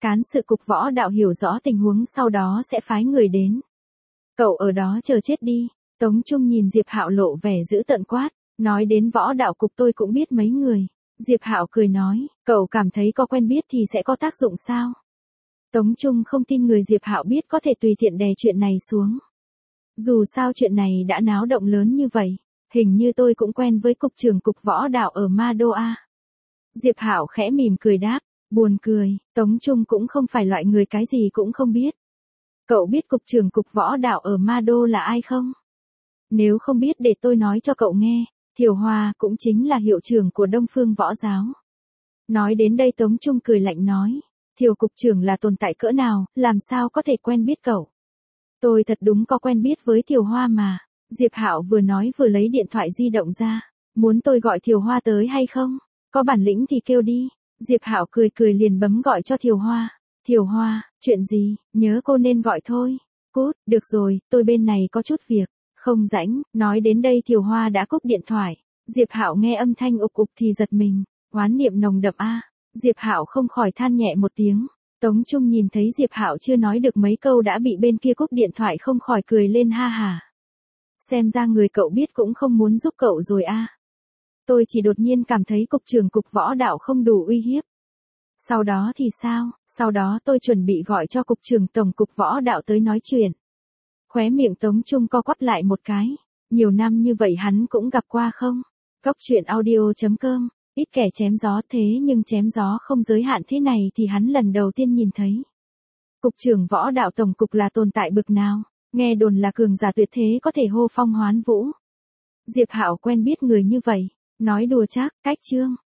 Cán sự cục võ đạo hiểu rõ tình huống sau đó sẽ phái người đến. Cậu ở đó chờ chết đi. Tống Trung nhìn Diệp Hạo lộ vẻ dữ tợn quát, nói đến võ đạo cục tôi cũng biết mấy người. Diệp Hạo cười nói, cậu cảm thấy có quen biết thì sẽ có tác dụng sao? Tống Trung không tin người Diệp Hạo biết có thể tùy tiện đè chuyện này xuống. Dù sao chuyện này đã náo động lớn như vậy, hình như tôi cũng quen với cục trưởng cục võ đạo ở Ma Đô A. Diệp Hạo khẽ mỉm cười đáp, buồn cười, Tống Trung cũng không phải loại người cái gì cũng không biết. Cậu biết cục trưởng cục võ đạo ở Ma Đô là ai không? Nếu không biết để tôi nói cho cậu nghe, Thiều Hoa cũng chính là hiệu trưởng của Đông Phương Võ Giáo. Nói đến đây Tống Trung cười lạnh nói, Thiều cục trưởng là tồn tại cỡ nào, làm sao có thể quen biết cậu? Tôi thật đúng có quen biết với Thiều Hoa mà. Diệp Hạo vừa nói vừa lấy điện thoại di động ra, muốn tôi gọi Thiều Hoa tới hay không? Có bản lĩnh thì kêu đi. Diệp Hạo cười cười liền bấm gọi cho Thiều Hoa. Thiều Hoa, chuyện gì, nhớ cô nên gọi thôi. Cút, được rồi, tôi bên này có chút việc. Không rảnh, nói đến đây Thiều Hoa đã cúp điện thoại. Diệp Hạo nghe âm thanh ục ục thì giật mình, oán niệm nồng đậm a. Diệp Hạo không khỏi than nhẹ một tiếng. Tống Trung nhìn thấy Diệp Hạo chưa nói được mấy câu đã bị bên kia cúp điện thoại không khỏi cười lên ha hả. Xem ra người cậu biết cũng không muốn giúp cậu rồi a. Tôi chỉ đột nhiên cảm thấy cục trưởng cục võ đạo không đủ uy hiếp. Sau đó thì sao? Sau đó tôi chuẩn bị gọi cho cục trưởng tổng cục võ đạo tới nói chuyện. Khóe miệng Tống Trung co quắp lại một cái. Nhiều năm như vậy hắn cũng gặp qua không? Cóc truyện audio.com. Ít kẻ chém gió thế nhưng chém gió không giới hạn thế này thì hắn lần đầu tiên nhìn thấy. Cục trưởng võ đạo tổng cục là tồn tại bực nào? Nghe đồn là cường giả tuyệt thế có thể hô phong hoán vũ. Diệp Hạo quen biết người như vậy. Nói đùa chắc, cách chương.